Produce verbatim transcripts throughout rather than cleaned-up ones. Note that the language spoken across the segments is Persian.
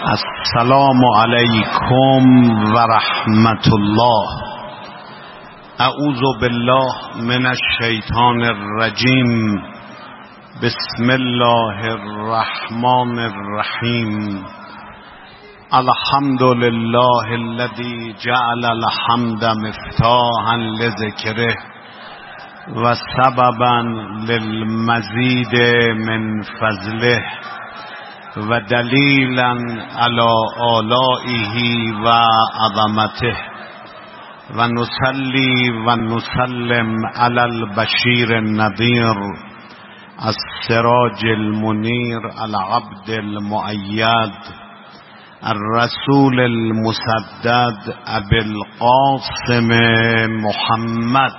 السلام علیکم و رحمت الله. اعوذ بالله من الشیطان الرجیم. بسم الله الرحمن الرحیم. الحمد لله الذي جعل الحمد مفتاحا لذکره و سببا للمزید من فضله و دلیلا علی آلائه و عظمته و نصلی و نسلم علی البشیر النذیر السراج المنیر العبد المؤید الرسول المسدد ابی القاسم محمد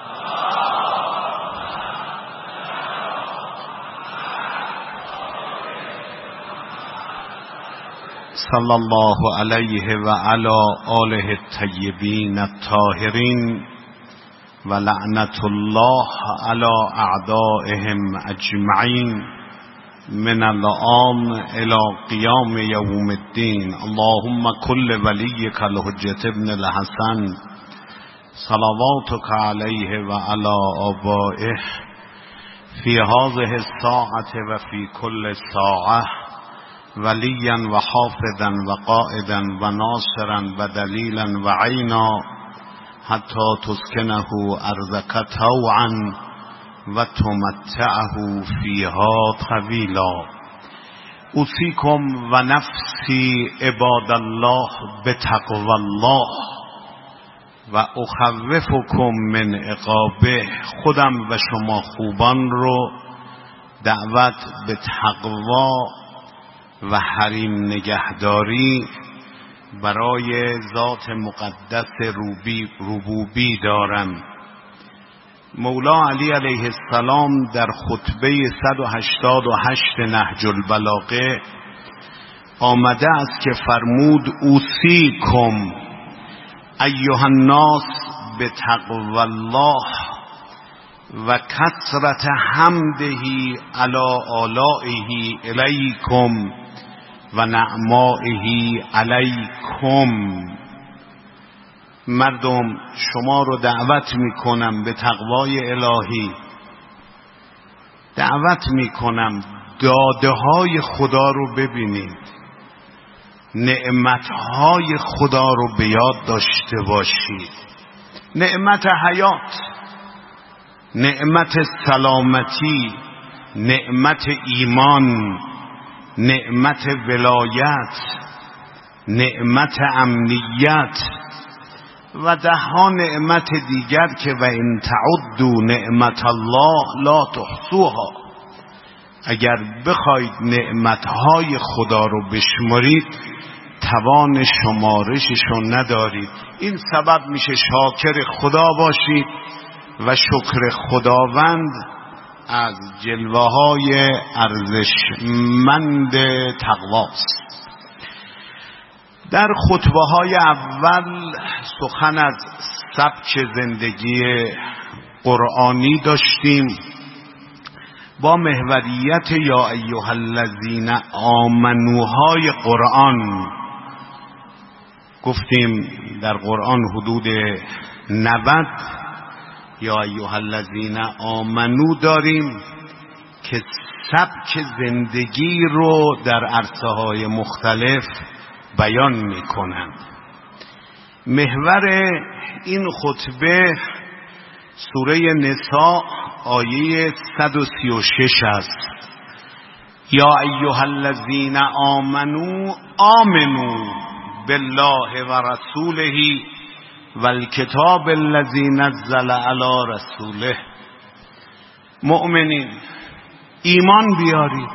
صلی الله علیه و علی آله الطیبین الطاهرین و لعنت الله علی اعدائهم اجمعین من الآن الی قیام یوم الدین. اللهم کل ولیک الحجة ابن الحسن صلواتک علیه و علی آبائه فی هذه الساعة و فی کل ساعة ولیا و حافظا و قائدا و ناصرا و دلیلا و عینا حتی تسکنه ارضک طوعا و تمتعه فیها طویلا. اوصیکم و نفسی عباد الله بتقوی الله و اخوفکم من عقابه. خودم و شما خوبان رو دعوت به تقوا و حریم نگهداری برای ذات مقدس روبی ربوبی دارم. مولا علی علیه السلام در خطبه صد و هشتاد و هشت نهج البلاغه آمده است که فرمود اوصیکم ایها الناس بتقوی الله و کثرت حمده علی آلائه الیکم و نعمائه علیکم. مردم شما رو دعوت میکنم به تقوای الهی، دعوت میکنم داده های خدا رو ببینید، نعمت های خدا رو به یاد داشته باشید. نعمت حیات، نعمت سلامتی، نعمت ایمان، نعمت ولایت، نعمت امنیت و ده ها نعمت دیگر که و ان تعدوا نعمت الله لا تحصوها. اگر بخواید نعمتهای خدا رو بشمارید توان شمارششو ندارید. این سبب میشه شاکر خدا باشید و شکر خداوند از جلوه های ارزشمند تقواست. در خطبه های اول سخن از سبک زندگی قرآنی داشتیم با محوریت یا ایها الذین آمنوهای قرآن. گفتیم در قرآن حدود نود یا ایها الذین آمنو داریم که سبک زندگی رو در عرصه های مختلف بیان می کنند. محور این خطبه سوره نساء آیه صد و سی و شش است. یا ایها الذین آمنو آمنو بالله و رسوله و الکتاب الذی نزل علی رسوله. مؤمنین ایمان بیارید.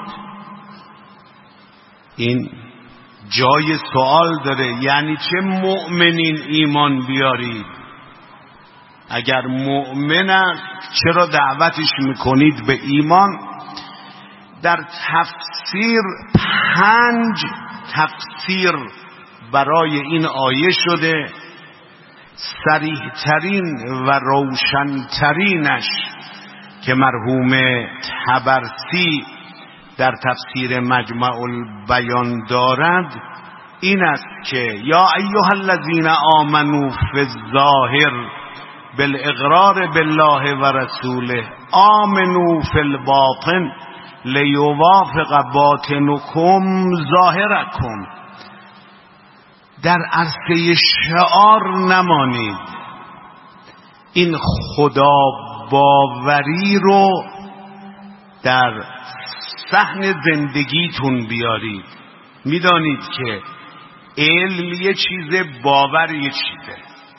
این جای سوال داره، یعنی چه مؤمنین ایمان بیارید؟ اگر مؤمن است چرا دعوتش میکنید به ایمان؟ در تفسیر پنج تفسیر برای این آیه شده. صریح ترین و روشن ترینش که مرحوم طبرسی در تفسیر مجمع البیان دارد این است که یا ایها الذین آمنوا فی الظاهر بالاقرار بالله و رسوله آمنوا فی الباطن لیوافق باطنکم ظاهرکم. در عرصه شعار نمانید، این خدا باوری رو در صحن زندگیتون بیارید. میدانید که علم یه چیزه، باور یه چیزه.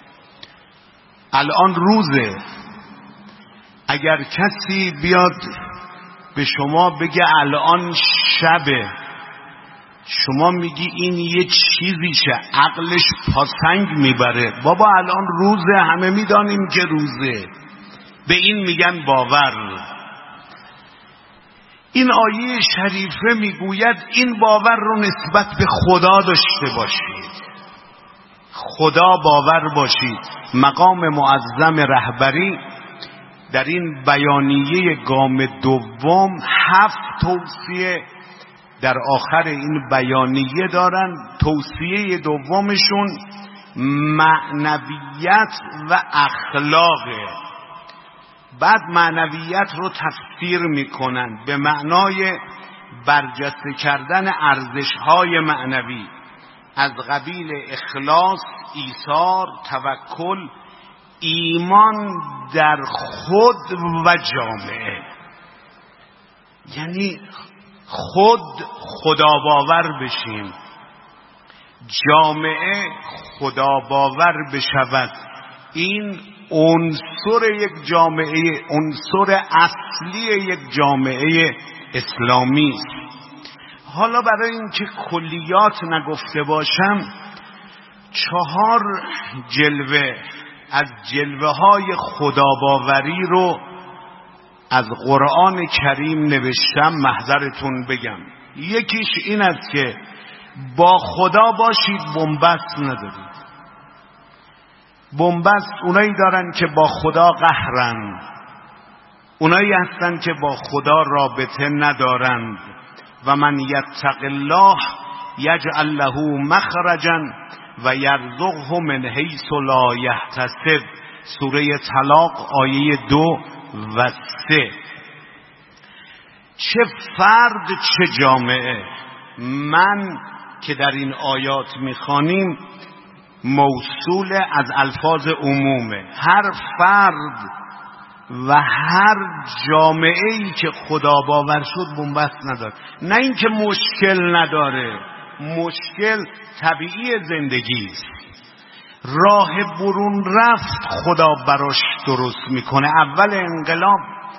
الان روزه، اگر کسی بیاد به شما بگه الان شبه، شما میگی این یه چیزیشه، عقلش پاسنگ میبره. بابا الان روزه، همه میدانیم که روزه. به این میگن باور. این آیه شریفه میگوید این باور رو نسبت به خدا داشته باشید، خدا باور باشید. مقام معظم رهبری در این بیانیه گام دوم هفت توصیه در آخر این بیانیه دارن. توصیه دومشون معنویت و اخلاقه. بعد معنویت رو تفسیر میکنن به معنای برجسته کردن ارزش‌های معنوی از قبیل اخلاص، ایثار، توکل، ایمان در خود و جامعه. یعنی خود خدا باور بشیم، جامعه خدا باور بشود. این عنصر یک جامعه، عنصر اصلی یک جامعه اسلامی است. حالا برای اینکه کلیات نگفته باشم، چهار جلوه از جلوه های خداباوری رو از قرآن کریم نوشتم، محضرتون بگم. یکیش این است که با خدا باشید، بنبست ندارید. بنبست اونایی دارن که با خدا قهرن، اونایی هستن که با خدا رابطه ندارند. و من یتق الله یجعل له مخرجا و یرزقه من حیث لا یحتسب. سوره طلاق آیه دو و سه. چه فرد چه جامعه. من که در این آیات میخوانیم موصول از الفاظ عمومه. هر فرد و هر جامعه‌ای که خدا باور شد بنبست نداره. نه اینکه مشکل نداره، مشکل طبیعی زندگی است. راه برون رفت خدا براش درست میکنه. اول انقلاب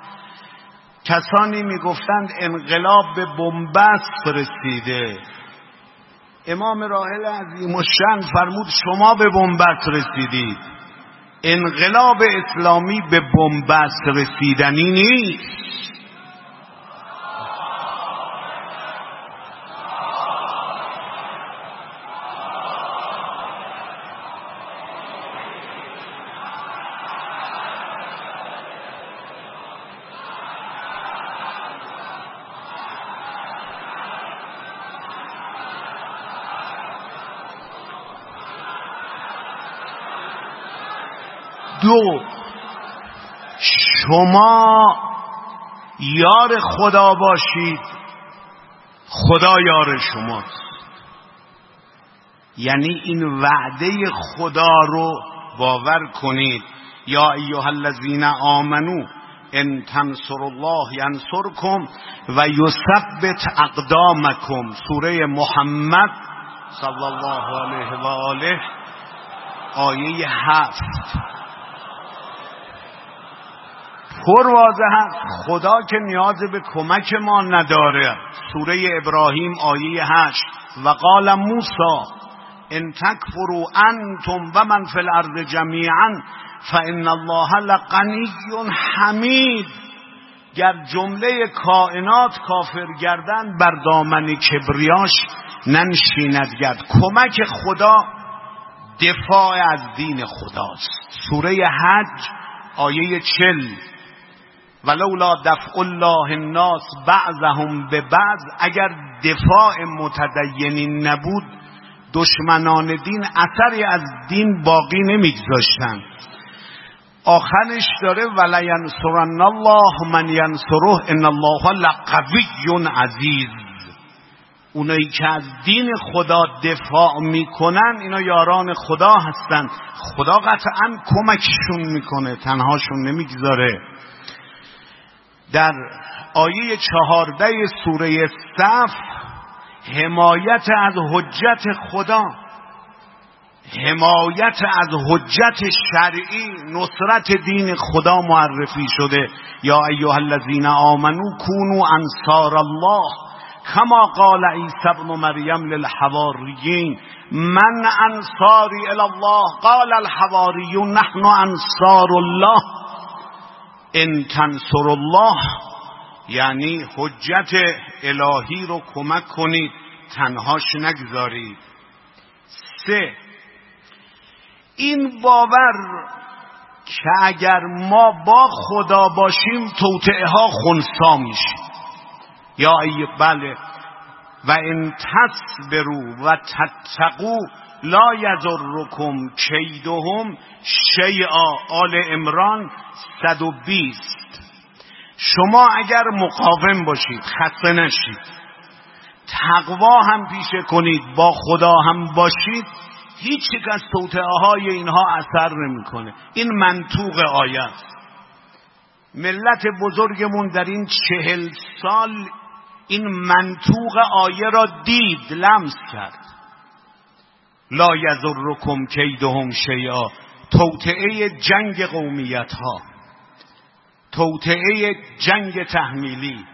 کسانی میگفتند انقلاب به بنبست رسیده. امام راحل عظیم الشأن فرمود شما به بنبست رسیدید. انقلاب اسلامی به بنبست رسیدنی نیست. دو، شما یار خدا باشید، خدا یار شماست. یعنی این وعده خدا رو باور کنید. یا ایها الذین آمنو ان تنصروا الله ینصرکم و یثبت اقدامکم. سوره محمد صلی الله علیه و آله آیه هفت. پر واضح است خدا که نیاز به کمک ما نداره. سوره ابراهیم آیه هشت. و قال موسی ان تکفروا انتم و من فی الارض جمیعا فان الله لغنی حمید. گر جمله کائنات کافر گردن بر دامن کبریاش ننشیند گرد. کمک خدا دفاع از دین خداست. سوره حج آیه چل. ولولا دفع الله الناس بعضهم به بعض، اگر دفاع متدینین نبود دشمنان دین اثری از دین باقی نمیگذاشتن. آخرش داره ولینصرن الله من ینصره ان الله لقوی عزیز. اونایی که از دین خدا دفاع میکنن اینا یاران خدا هستن، خدا قطعا کمکشون میکنه، تنهاشون نمیگذاره. در آیه چهارده سوره صف حمایت از حجت خدا، حمایت از حجت شرعی، نصرت دین خدا معرفی شده. یا ایها الذین آمنوا کونوا انصار الله کما قال عیسی ابن مریم للحواریین من انصاری الی الله قال الحواریون نحن انصار الله ان تنصر الله، یعنی حجت الهی رو کمک کنید، تنهاش نگذارید. سه، این باور که اگر ما با خدا باشیم توطئه ها خنثی میشه. یا ای بله و ان تصبروا و تتقوا لا یضرکم کیدهم شیئا. آل عمران صد و بیست. شما اگر مقاوم باشید، خسته نشید، تقوا هم پیشه کنید، با خدا هم باشید، هیچ یک از توطئه های اینها اثر نمیکنه. این منطوق آیه است. ملت بزرگمون در این چهل سال این منطوق آیه را دید، لمس کرد. لا یضرکم کیدهم شیئا، توطئه جنگ قومیت ها، توطئه جنگ تحمیلی،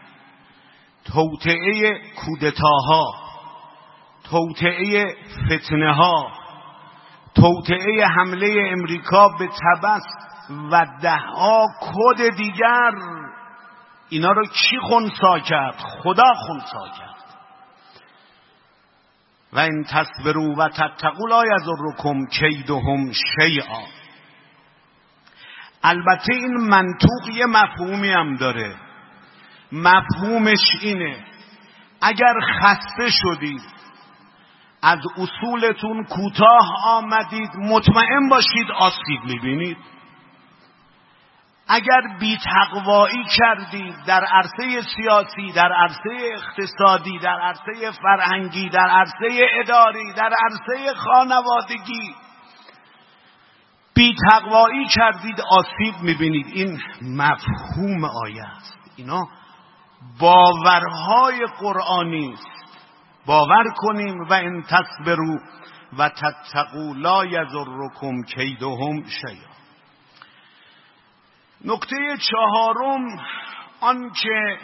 توطئه کودتاها، توطئه فتنه ها، توطئه حمله امریکا به طبس و ده ها کد دیگر، اینا رو کی خنثی کرد؟ خدا خنثی کرد. و ان تصبروا و تتقوا لا یضرکم کیدهم شیئا. البته این منطوق یه مفهومی هم داره. مفهومش اینه اگر خسته شدید، از اصولتون کوتاه آمدید، مطمئن باشید آسیب میبینید. اگر بی‌تقوایی کردید در عرصه سیاسی، در عرصه اقتصادی، در عرصه فرهنگی، در عرصه اداری، در عرصه خانوادگی، بی‌تقوایی کردید آسیب میبینید. این مفهوم آیه است. اینا باورهای قرآنی است. باور کنیم و ان تصبروا و تتقوا لا یضرکم کیدهم شیئا. نکته چهارم، آنکه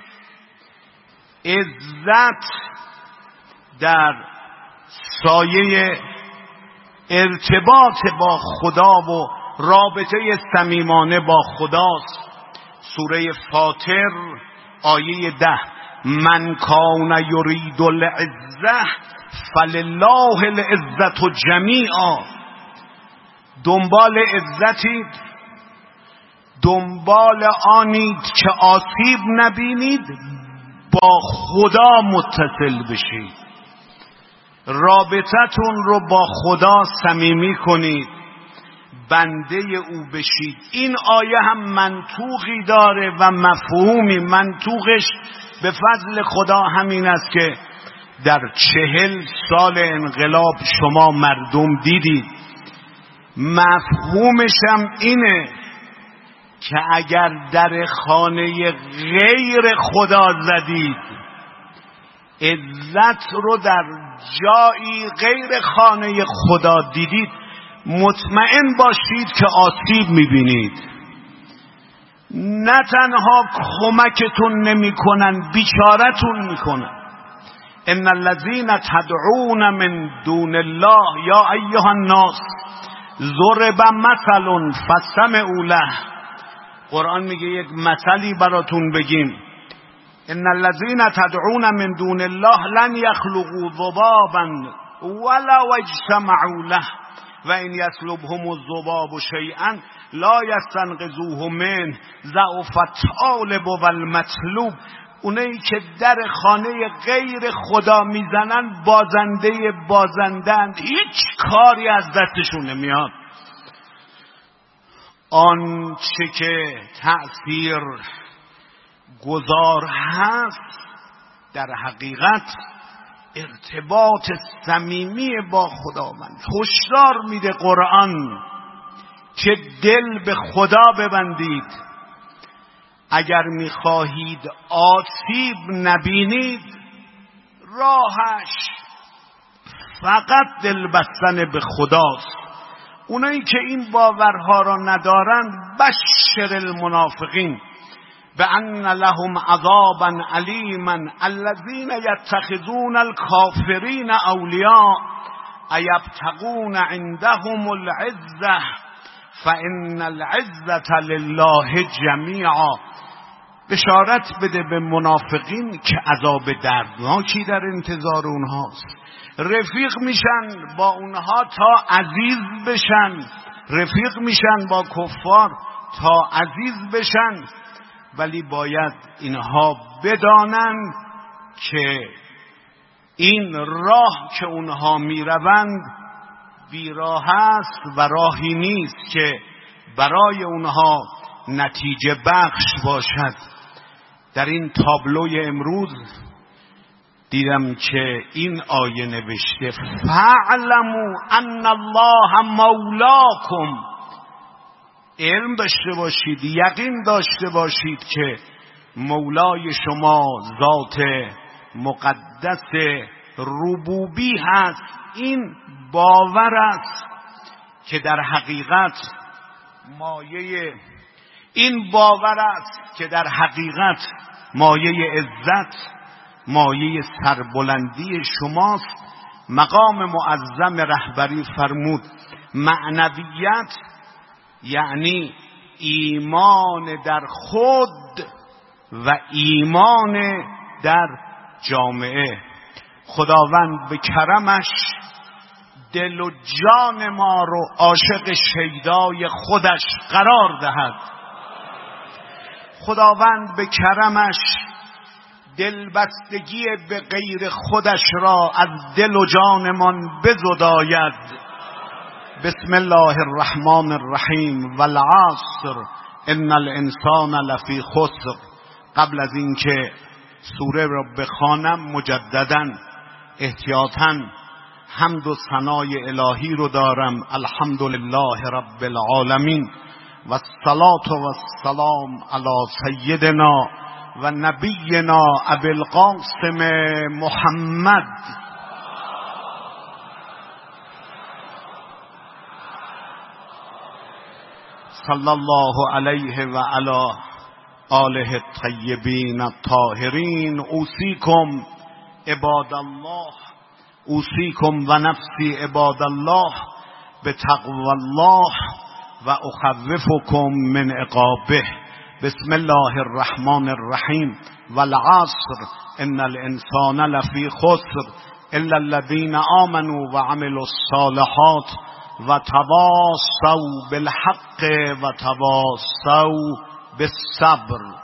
عزت در سایه ارتباط با خدا و رابطه صمیمانه با خداست. سوره فاطر آیه ده، من کان یرید العزة فلله العزة جمیعا. دنبال عزتید، دنبال آنید که آسیب نبینید، با خدا متصل بشید، رابطتون رو با خدا صمیمی کنید، بنده او بشید. این آیه هم منطوقی داره و مفهومی. منطوقش به فضل خدا همین است که در چهل سال انقلاب شما مردم دیدید. مفهومش هم اینه که اگر در خانه غیر خدا زدید، عزت رو در جایی غیر خانه خدا دیدید، مطمئن باشید که آسیب میبینید. نه تنها کمکتون نمی کنن، بیچارتون میکنن. ان الذین تدعون من دون الله یا ایها الناس ضرب مثل فاستمعوا له. قرآن میگه یک مثلی براتون بگیم. ان الذین تدعون من دون الله لن یخلقوا ذبابا ولو اجتمعوا له و ان یسلبهم الذباب شیئا لا یستنقذوه من ضعف الطالب و المطلوب. اونایی که در خانه غیر خدا میزنن بازنده بازندند، هیچ کاری از دستشون نمیاد. آنچه که تأثیر گذار هست در حقیقت ارتباط صمیمی با خداوند. هشدار میده قرآن که دل به خدا ببندید، اگر میخواهید آسیب نبینید راهش فقط دل بستن به خداست. اونایی که این باورها را ندارند بشر المنافقین بأن لهم عذابا علیما الذین یتخذون الکافرین اولیاء ایبتغون عندهم العزة فإن العزة لله جمیعا. بشارت بده به منافقین که عذاب دردناکی در انتظار اونهاست. رفیق میشن با اونها تا عزیز بشن، رفیق میشن با کفار تا عزیز بشن، ولی باید اینها بدانند که این راه که اونها میروند بیراه است و راهی نیست که برای اونها نتیجه بخش باشد. در این تابلوی امروز دیدم که این آیه نوشته فاعلموا ان الله مولاکم. علم داشته باشید، یقین داشته باشید که مولای شما ذات مقدس ربوبی هست. این باور است که در حقیقت مایه این باور است که در حقیقت مایه عزت، مایه سربلندی شماست. مقام معظم رهبری فرمود معنویت یعنی ایمان در خود و ایمان در جامعه. خداوند به کرمش دل و جان ما رو عاشق شیدای خودش قرار دهد. خداوند به کرمش دلبستگی به غیر خودش را از دل و جانمان بزداید. بسم الله الرحمن الرحیم والعصر ان الانسان لفی خسر. قبل از اینکه سوره را بخوانم مجددا احتیاطاً حمد و ثنای الهی رو دارم. الحمدلله رب العالمین و الصلاة و السلام علی سیدنا و نبینا ابی القاسم محمد صلی الله علیه و علی آله الطیبین الطاهرین. اوصیکم عباد الله، اوصیکم و نفسی عباد الله بتقوی الله و اخوفکم من عقابه. بسم الله الرحمن الرحیم والعصر ان الانسان لفی خسر الا الذین آمنوا و عملوا الصالحات و تواصوا بالحق و تواصوا بالصبر.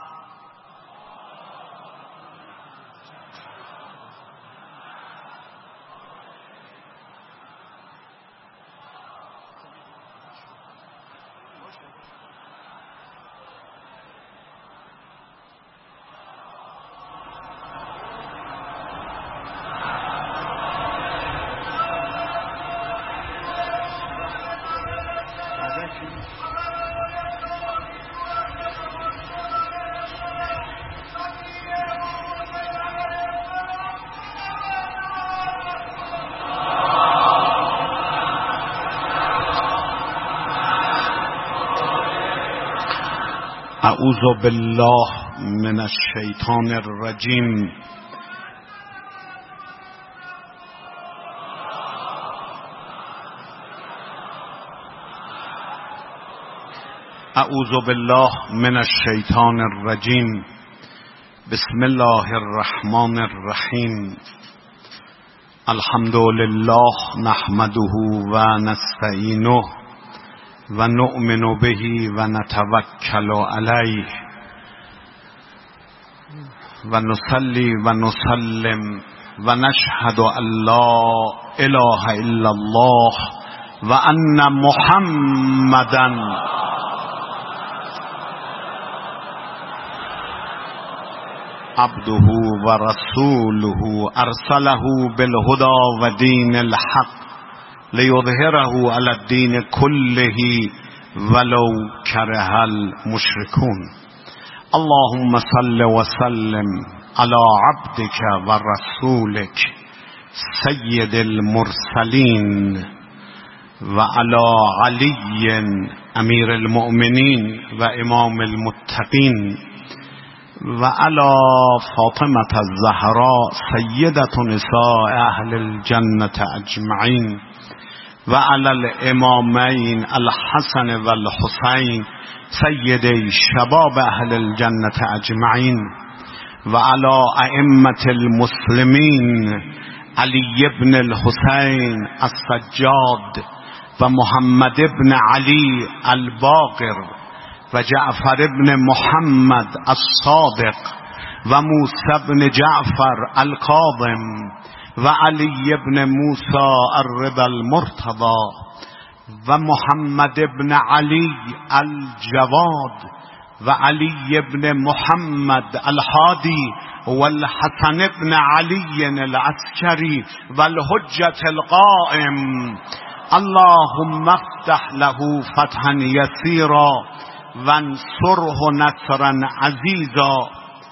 اعوذ بالله من الشیطان الرجیم. اعوذ بالله من الشیطان الرجیم. بسم الله الرحمن الرحیم. الحمد لله نحمده و نستعینه و نؤمن به و نتوکل علیه و نصلی و نسلم و نشهد ان لا اله الا الله و ان محمدا عبده و رسوله ارسله بالهدى و دین الحق لیظهره علی الدین کله ولو کره المشرکون. اللهم صل و سلم علی عبدك و رسولك سید المرسلین و علی علی امیر المؤمنین و امام المتقین و علی فاطمة الزهراء سیدة نساء اهل الجنة اجمعین و علی الامامین الحسن و الحسین سیدی شباب اهل الجنة اجمعین و علی ائمة المسلمین علی ابن الحسین السجاد و محمد ابن علی الباقر و جعفر ابن محمد الصادق و موسی ابن جعفر الکاظم و علی ابن موسی الرضا المرتضی و محمد ابن علی الجواد و علی ابن محمد الهادی و الحسن ابن علی العسکری و الحجة القائم. اللهم افتح له فتحا یسیرا وانصره نصرا عزیزا.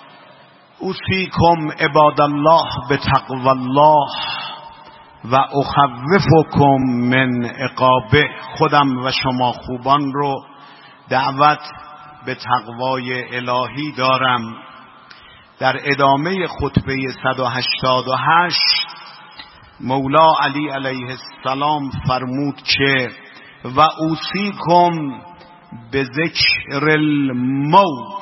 اوصیکم عباد الله بتقوی الله و اخوفکم من عقابه. خودم و شما خوبان رو دعوت به تقوای الهی دارم. در ادامه خطبه صد و هشتاد و هشت مولا علی علیه السلام فرمود که و اوصیکم به ذکر الموت.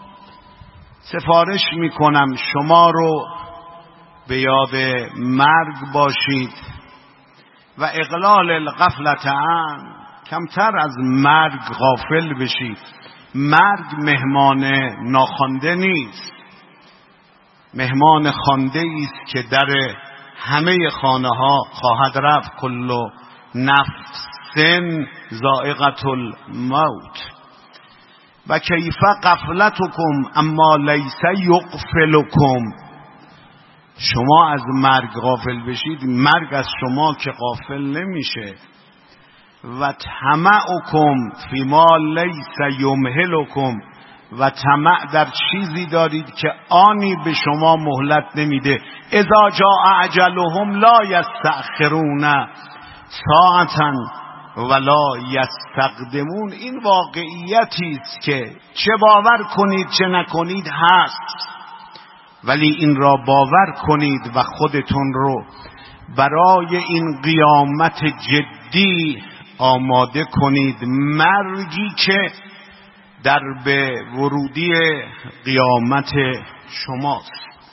سفارش میکنم شما رو به یاد مرگ باشید و اقلال الغفلت عن، کمتر از مرگ غافل بشید. مرگ مهمان ناخوانده نیست، مهمان خوانده است که در همه خانه ها خواهد رفت. کل نفس ذائقة الموت و کیف غفلتکم اما لیس یغفلکم. شما از مرگ غافل بشید، مرگ از شما که غافل نمیشه. و طمعکم فیما لیس یمهلکم، و طمع در چیزی دارید که آنی به شما مهلت نمیده. اذا جاء اجلهم لا یستأخرون ساعتا ولا یستقدمون. این واقعیتی است که چه باور کنید چه نکنید هست، ولی این را باور کنید و خودتون رو برای این قیامت جدی آماده کنید. مرگی که در به ورودی قیامت شماست.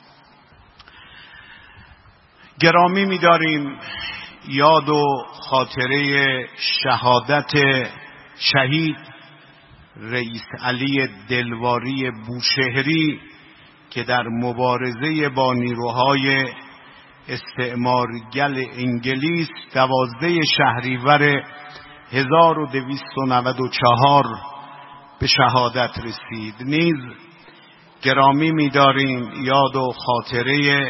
گرامی می‌داریم یاد و خاطره شهادت شهید رئیس علی دلواری بوشهری که در مبارزه با نیروهای استعمارگر انگلیس دوازده شهریور هزار و دویست و نود و چهار به شهادت رسید. نیز گرامی می‌داریم یاد و خاطره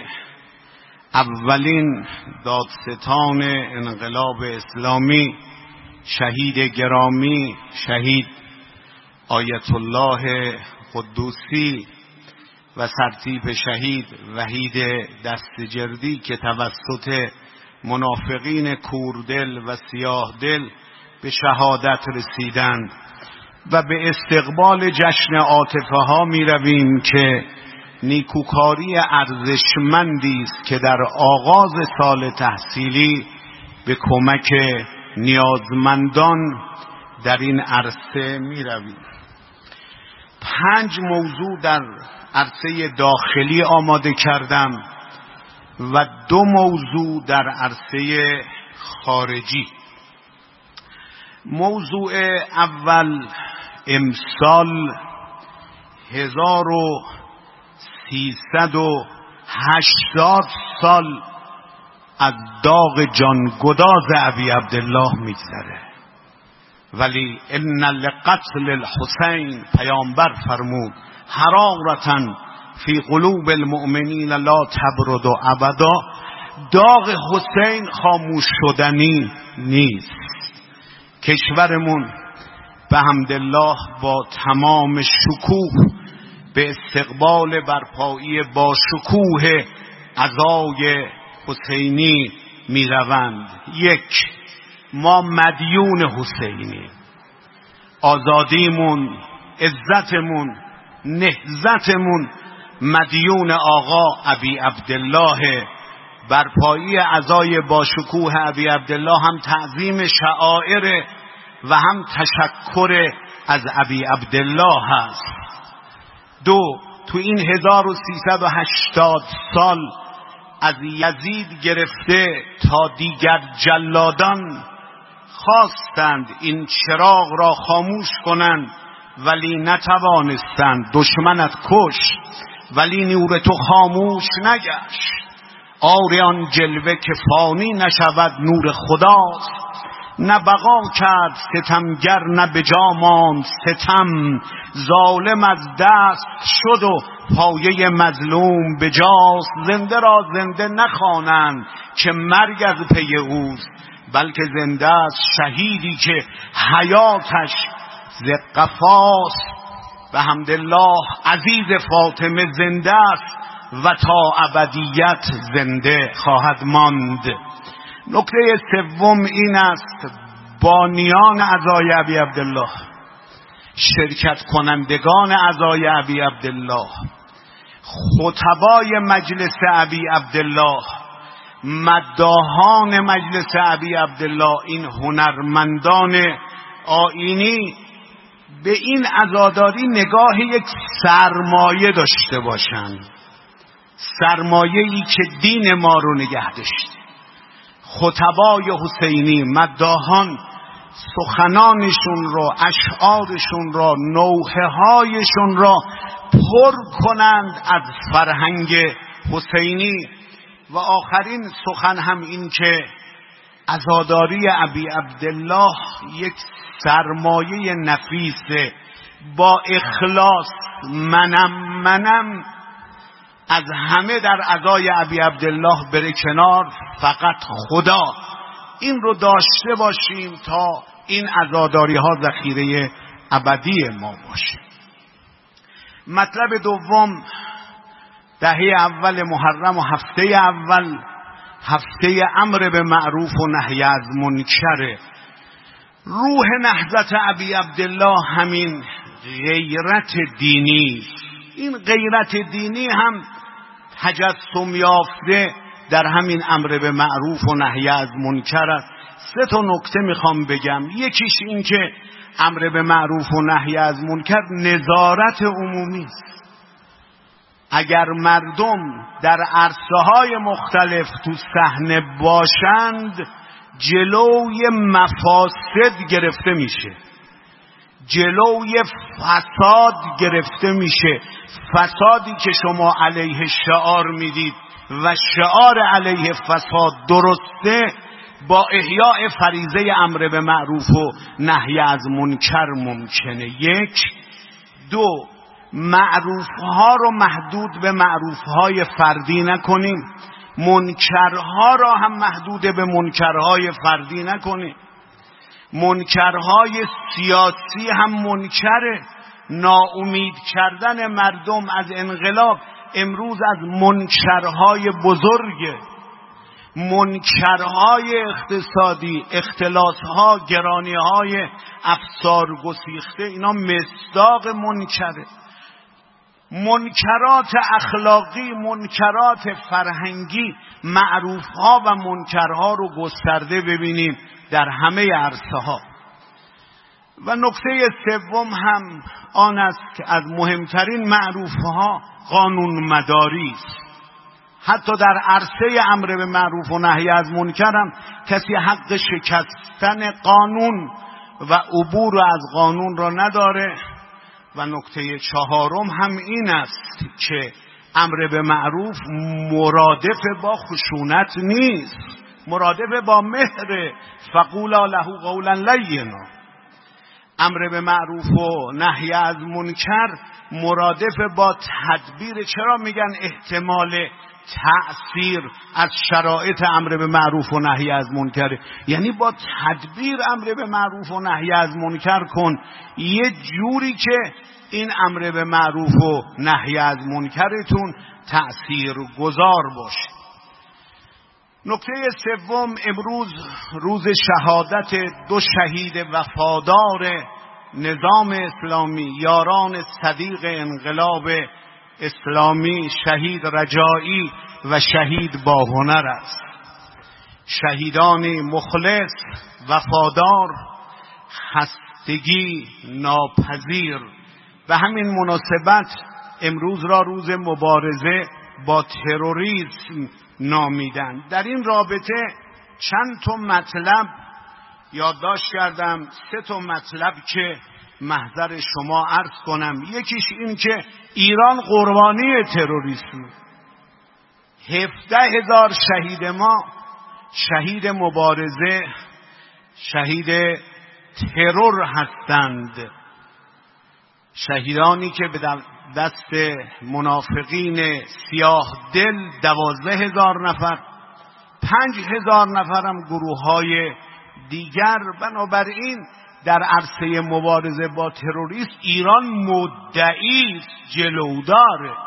اولین دادستان انقلاب اسلامی شهید گرامی شهید آیت الله قدوسی و سرتیپ شهید وحید دستجردی که توسط منافقین کوردل و سیاه دل به شهادت رسیدند و به استقبال جشن عاطفه ها می رویم که نیکوکاری ارزشمندی است که در آغاز سال تحصیلی به کمک نیازمندان در این عرصه می رویم. پنج موضوع در عرصه داخلی آماده کردم و دو موضوع در عرصه خارجی. موضوع اول امسال هزار و سیصد و هشتاد سال از داغ جانگداز ابی عبدالله میگذره، ولی ان لقتل الحسین پیامبر فرمود حرارة فی قلوب المؤمنین لا تبرد ابدا، داغ حسین خاموش شدنی نیست. کشورمون به حمدالله با تمام شکوه به استقبال برپایی با شکوه عزای حسینی می روند. یک، ما مدیون حسینی، آزادیمون، عزتمون، نهضتمون مدیون آقا ابی عبدالله. برپایی عزای با شکوه ابی عبدالله هم تعظیم شعائر و هم تشکر از ابی عبدالله هست. دو، تو این هزار و سیصد و هشتاد سال از یزید گرفته تا دیگر جلادان خواستند این چراغ را خاموش کنند، ولی نتوانستند. دشمنت کشت ولی نور تو خاموش نگشت. آریان جلوه که فانی نشود نور خداست، نه بقا کرد ستمگر نه به جا ماند ستم. ظالم از دست شد و پایه مظلوم به جاست. زنده را زنده نخوانند که مرگ از پی اوست، بلکه زنده است شهیدی که حیاتش ز قفاست. به حمدالله عزیز فاطمه زنده است و تا ابدیت زنده خواهد ماند. نکته سوم این است بانیان عزای ابی عبدالله، شرکت کنندگان عزای ابی عبدالله، خطبای مجلس ابی عبدالله، مداحان مجلس ابی عبدالله، این هنرمندان آیینی به این عزاداری نگاه یک سرمایه داشته باشند، سرمایه‌ای که دین ما رو نگه داشته. خطبای حسینی، مداحان سخنانشون را، اشعارشون را، نوحه هایشون را پر کنند از فرهنگ حسینی. و آخرین سخن هم این که عزاداری ابی عبدالله یک سرمایه نفیسه. با اخلاص منم منم از همه در عزای ابی عبدالله بره کنار، فقط خدا. این رو داشته باشیم تا این عزاداری ها ذخیره ابدی ما باشه. مطلب دوم، دهه اول محرم و هفته اول هفته امر به معروف و نهی از منکره. روح نهضت ابی عبدالله همین غیرت دینی. این غیرت دینی هم تجسم یافته در همین امر به معروف و نهی از منکر است. سه تا نکته میخوام بگم. یکیش این که امر به معروف و نهی از منکر نظارت عمومی است. اگر مردم در عرصه‌های مختلف تو صحنه باشند، جلوی مفاسد گرفته میشه، جلوی فساد گرفته میشه. فسادی که شما علیه شعار میدید و شعار علیه فساد درسته، با احیاء فریضه امر به معروف و نهی از منکر ممکنه. یک. دو، معروفها رو محدود به معروفهای فردی نکنیم، منکرها را هم محدود به منکرهای فردی نکنیم. منکرهای سیاسی هم منکره. ناامید کردن مردم از انقلاب امروز از منکرهای بزرگه. منکرهای اقتصادی، اختلاسها، گرانیهای افسار گسیخته، اینا مصداق منکره. منکرات اخلاقی، منکرات فرهنگی، معروفها و منکرها رو گسترده ببینیم در همه عرصه ها. و نکته سوم هم آن است که از مهمترین معروفها قانون مداری است. حتی در عرصه امر به معروف و نهی از منکر هم کسی حق شکستن قانون و عبور از قانون را نداره. و نکته چهارم هم این است که امر به معروف مرادف با خشونت نیست، مرادف با مهر. فقولا له قولا لینا. امر به معروف و نهی از منکر مرادف با تدبیر. چرا میگن احتمال تأثیر از شرایط امر به معروف و نهی از منکر؟ یعنی با تدبیر امر به معروف و نهی از منکر کن، یه جوری که این امر به معروف و نهی از منکرتون تأثیر گذار باشه. نکته سوم، امروز روز شهادت دو شهید وفادار نظام اسلامی، یاران صدیق انقلاب اسلامی، شهید رجایی و شهید باهنر است. شهیدانی مخلص، وفادار، خستگی ناپذیر. به همین مناسبت امروز را روز مبارزه با تروریسم نامیدن. در این رابطه چند تا مطلب یادداشت کردم، سه تا مطلب که محضر شما عرض کنم. یکیش این که ایران قربانی تروریسم، هفده هزار شهید ما شهید مبارزه، شهید ترور هستند. شهیدانی که به دست منافقین سیاه دل دوازده هزار نفر، پنج هزار نفر هم گروه های دیگر. بنابراین در عرصه مبارزه با تروریسم ایران مدعی است، جلوداره.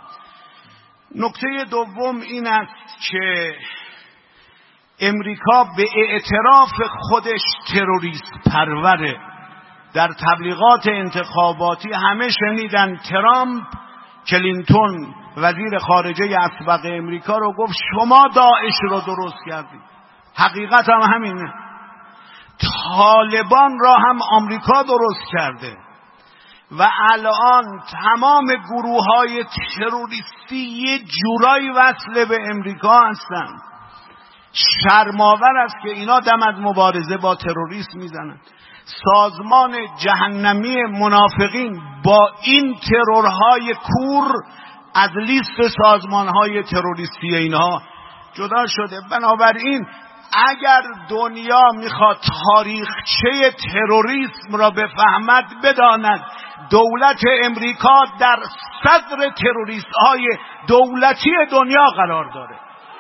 نکته دوم این است که امریکا به اعتراف خودش تروریست پروره. در تبلیغات انتخاباتی همه شنیدن ترامپ کلینتون وزیر خارجه اسبق امریکا رو گفت شما داعش رو درست کردید. حقیقت هم همینه. طالبان را هم آمریکا درست کرده و الان تمام گروه های تروریستی یه جورایی وصل به امریکا هستن. شرم‌آور است که اینا دم از مبارزه با تروریسم میزنن. سازمان جهنمی منافقین با این ترورهای کور از لیست سازمانهای تروریستی اینها جدا شده. بنابراین اگر دنیا میخواد تاریخچه تروریسم را بفهمد، بداند دولت امریکا در صدر تروریست‌های دولتی دنیا قرار داره.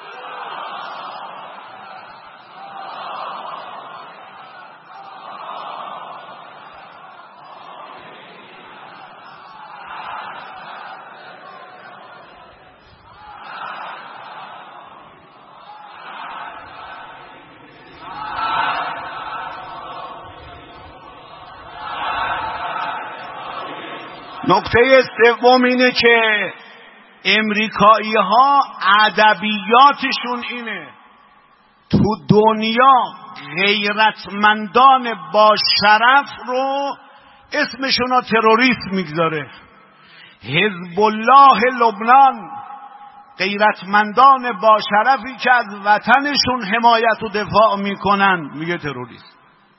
نکته سوم اینه که امریکایی ها ادبیاتشون اینه، تو دنیا غیرتمندان با شرف رو اسمشون رو تروریست میگذاره. حزب الله لبنان غیرتمندان با شرفی که از وطنشون حمایت و دفاع میکنن میگه تروریست.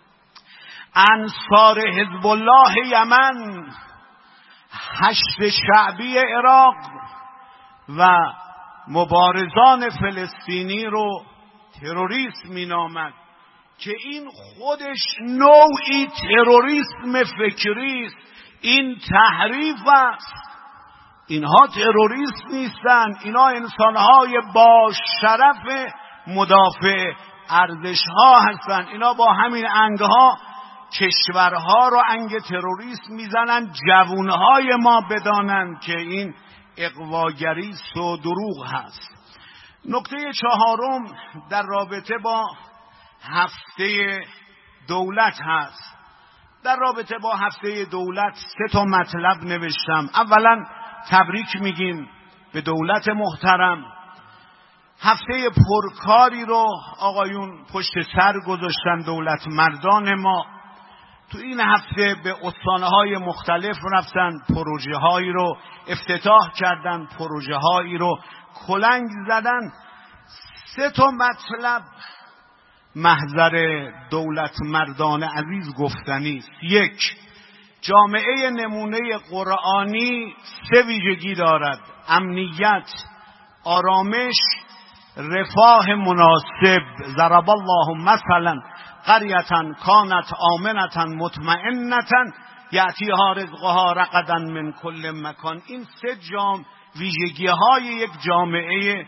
انصار حزب الله یمن، حشد شعبی عراق و مبارزان فلسطینی رو تروریست مینامد که این خودش نوعی تروریسم فکری است. این تحریف است. اینها تروریست نیستن، اینا انسانهای با شرف مدافع ارزشها هستن. اینا با همین انگها کشورها رو انگ تروریست میزنن. جوانهای ما بدانند که این اغواگری و دروغ هست. نکته چهارم در رابطه با هفته دولت هست. در رابطه با هفته دولت سه تا مطلب نوشتم. اولا تبریک میگیم به دولت محترم. هفته پرکاری رو آقایون پشت سر گذاشتن دولت مردان ما. تو این هفته به استانهای مختلف رفتن، پروژه هایی رو افتتاح کردن، پروژه هایی رو کلنگ زدن. سه تا مطلب محضر دولت مردان عزیز گفتنی است. یک، جامعه نمونه قرآنی سه ویژگی دارد: امنیت، آرامش، رفاه مناسب. ضرب الله مثلا قریة کانت آمنة مطمئنة یأتیها رزقها رغدا من کل مکان. این سه جام ویژگی های یک جامعه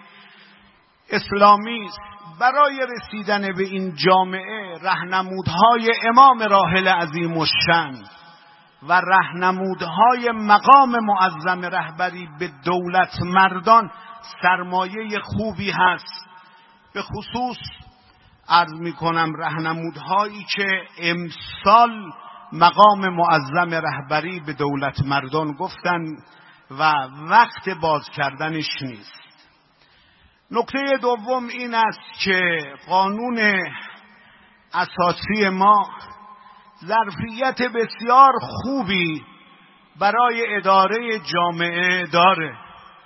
اسلامی است. برای رسیدن به این جامعه راهنمودهای امام راحل عظیم الشأن و راهنمودهای مقام معظم رهبری به دولت مردان سرمایه خوبی هست. به خصوص عرض می کنم راهنمودهایی که امسال مقام معظم رهبری به دولت مردان گفتن و وقت باز کردنش نیست. نکته دوم این است که قانون اساسی ما ظرفیت بسیار خوبی برای اداره جامعه داره.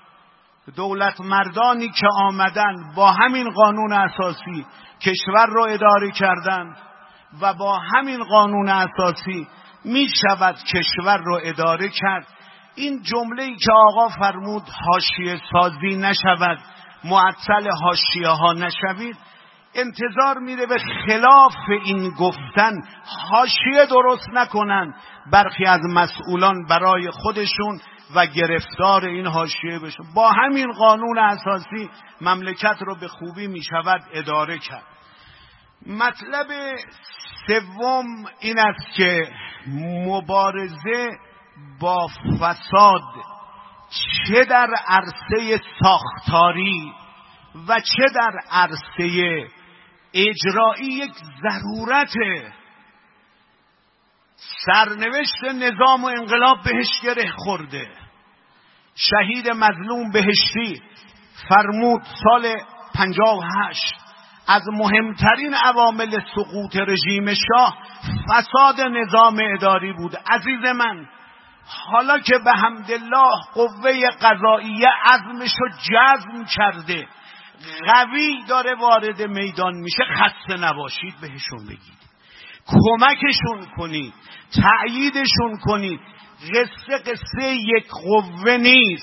دولت مردانی که آمدن با همین قانون اساسی کشور رو اداره کردن و با همین قانون اساسی می شود کشور رو اداره کرد. این جمله‌ای که آقا فرمود حاشیه سازی نشود، معطل حاشیه ها نشوید، انتظار میره به خلاف این گفتن حاشیه درست نکنن برخی از مسئولان برای خودشون و گرفتار این حاشیه بشن. با همین قانون اساسی مملکت رو به خوبی میشود اداره کرد. مطلب سوم این است که مبارزه با فساد چه در عرصه ساختاری و چه در عرصه اجرایی یک ضرورته. سرنوشت نظام و انقلاب بهش گره خورده. شهید مظلوم بهشتی فرمود سال پنجاه و هشت از مهمترین عوامل سقوط رژیم شاه فساد نظام اداری بود. عزیز من، حالا که به حمدالله قوه قضاییه عزمشو جزم کرده، قوی داره وارد میدان میشه، خسته نباشید بهشون بگید، کمکشون کنید، تأییدشون کنید. قصه قصه یک قوه نیست.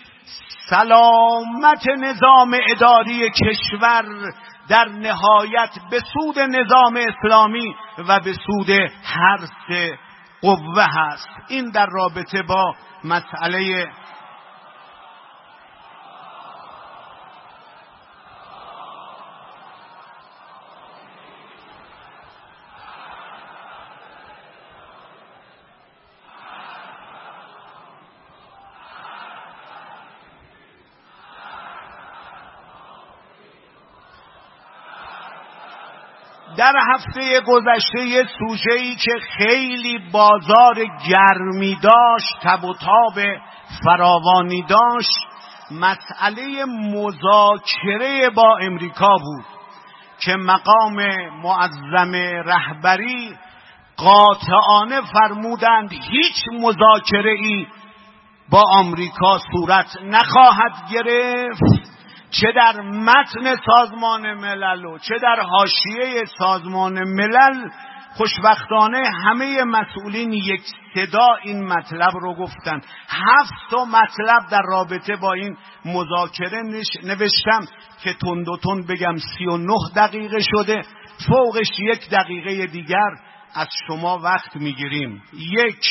سلامت نظام اداری کشور در نهایت به سود نظام اسلامی و به سود هر سه قوه هست. این در رابطه با مسئله در هفته گذشته سوژه‌ای که خیلی بازار گرمی داشت، تب و تاب فراوانی داشت، مسئله مذاکره با امریکا بود که مقام معظم رهبری قاطعانه فرمودند هیچ مذاکره‌ای با آمریکا صورت نخواهد گرفت، چه در متن سازمان ملل و چه در حاشیه سازمان ملل. خوشبختانه همه مسئولین یک صدا این مطلب رو گفتن. هفت تا مطلب در رابطه با این مذاکره نوشتم که تند و تند بگم سی و نه دقیقه شده، فوقش یک دقیقه دیگر از شما وقت میگیریم. یک،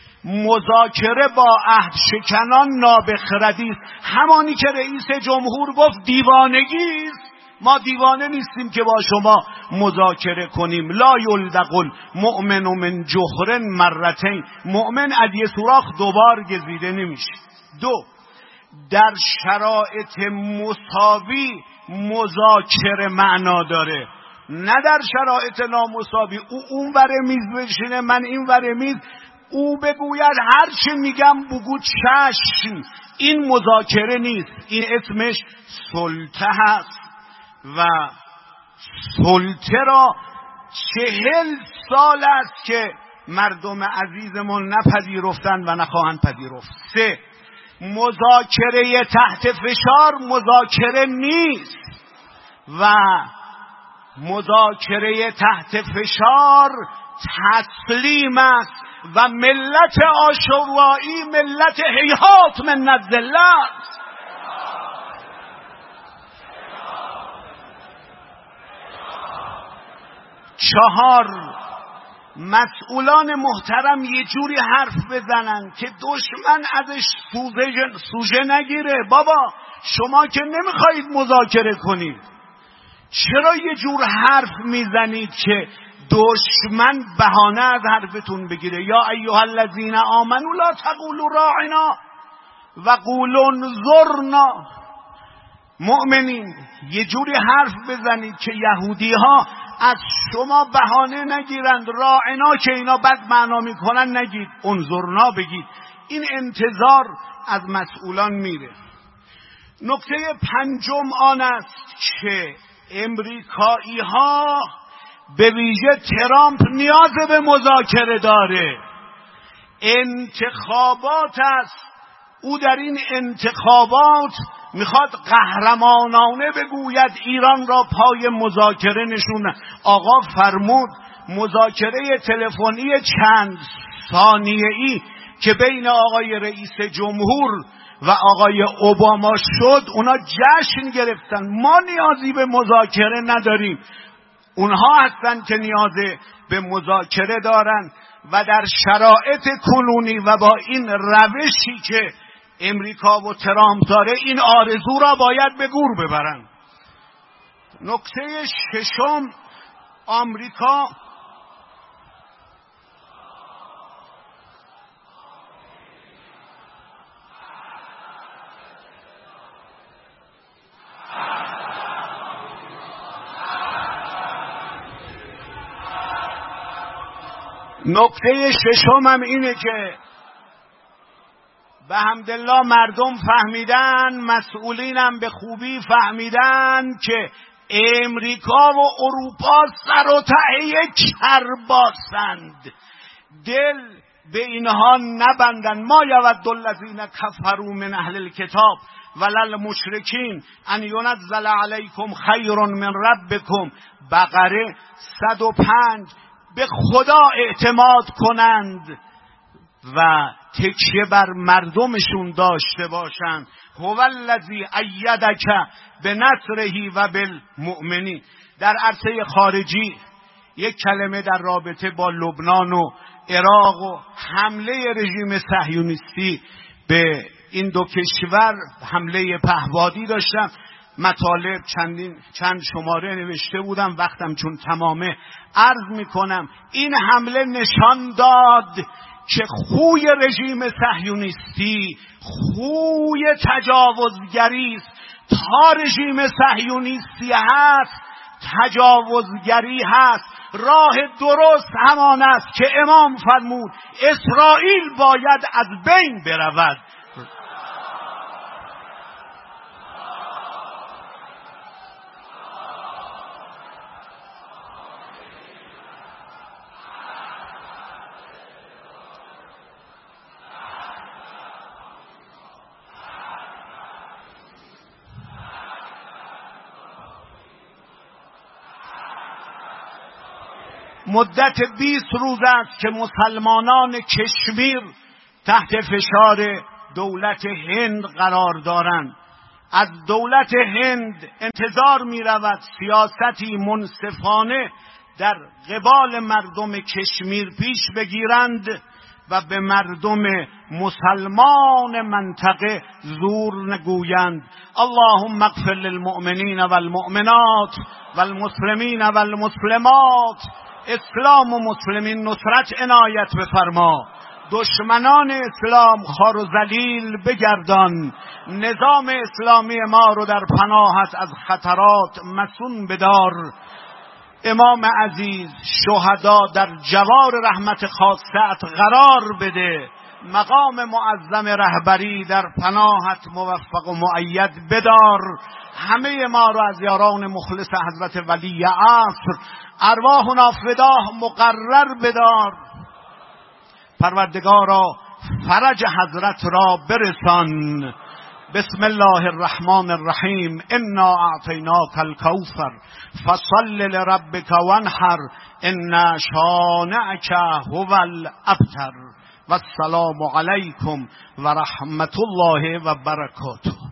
مذاکره با عهد شکنان نابخردی است. همانی که رئیس جمهور گفت دیوانگی است. ما دیوانه نیستیم که با شما مذاکره کنیم. لا یلدغ المؤمن من جحر مرتین. مؤمن از یه سوراخ دوبار گزیده نمیشه. دو، در شرایط مساوی مذاکره معنا داره، نه در شرایط نامساوی. او اون ور میز بشینه، من این ور میز، او بگوید هر چه میگم بگو چشم. این مذاکره نیست، این اسمش سلطه هست و سلطه را چهل سال است که مردم عزیزمون نپذیرفتن و نخواهند پذیرفت. سه، مذاکره تحت فشار مذاکره نیست و مذاکره تحت فشار تسلیم است و ملت آشورایی ملت هیهات من الذلت. چهار، مسئولان محترم یه جوری حرف بزنن که دشمن ازش سوژه سوژه نگیره. بابا شما که نمیخواید مذاکره کنید، چرا یه جور حرف میزنید که دشمن بهانه از حرفتون بگیره؟ یا ایها الذین آمنوا لا تقولوا راعنا و قولوا انظرنا. مؤمنین یه جوری حرف بزنید که یهودی ها از شما بهانه نگیرند. راعنا که اینا بد معنا میکنن نگید، انظرنا بگید. این انتظار از مسئولان میره. نکته پنجم آن است که امریکایی ها به ویژه ترامپ نیاز به مذاکره داره. انتخابات است، او در این انتخابات میخواد قهرمانانه بگوید ایران را پای مذاکره نشونه. آقا فرمود مذاکره تلفنی چند ثانیه‌ای که بین آقای رئیس جمهور و آقای اوباما شد، اونا جشن گرفتن. ما نیازی به مذاکره نداریم، اونها هستن که نیاز به مذاکره دارن و در شرایط کنونی و با این روشی که امریکا و ترامپ داره این آرزو را باید به گور ببرن. نکته ششم، آمریکا نکته ششم هم اینه که به حمدالله مردم فهمیدن، مسئولین هم به خوبی فهمیدن که امریکا و اروپا سر و ته یک کرباسند. دل به اینها نبندن. ما یود الذین کفروا من اهل الکتاب ولل مشرکین ان ینزل علیکم خیر من ربکم. بقره صد و پنج. به خدا اعتماد کنند و تکیه بر مردمشون داشته باشند. هو الذی ایدک بنصره و بالمؤمنین. در عرصه خارجی یک کلمه در رابطه با لبنان و عراق و حمله رژیم صهیونیستی به این دو کشور، حمله پهپادی داشتم. مطالب چندین چند شماره نوشته بودم، وقتم چون تمامه عرض میکنم. این حمله نشان داد که خوی رژیم صهیونیستی خوی تجاوزگری است. تا رژیم صهیونیستی هست تجاوزگری هست. راه درست همان است که امام فرمود اسرائیل باید از بین برود. مدت بیست روز است که مسلمانان کشمیر تحت فشار دولت هند قرار دارند. از دولت هند انتظار می رود سیاستی منصفانه در قبال مردم کشمیر پیش بگیرند و به مردم مسلمان منطقه زور نگویند. اللهم اغفر للمؤمنین والمؤمنات والمسلمین والمسلمات. اسلام و مسلمین نصرت عنایت بفرما. دشمنان اسلام خار و ذلیل بگردان. نظام اسلامی ما رو در پناهت از خطرات مسون بدار. امام عزیز شهدا در جوار رحمت خاصت قرار بده. مقام معظم رهبری در پناهت موفق و مؤید بدار. همه ما را از یاران مخلص حضرت ولی عصر ارواحنا فداه مقرر بدار. پروردگارا فرج حضرت را برسان. بسم الله الرحمن الرحیم انا اعطیناک الکوثر فصل لربک وانحر ان شانئک هو الابتر و السلام علیکم و رحمت الله و برکاته.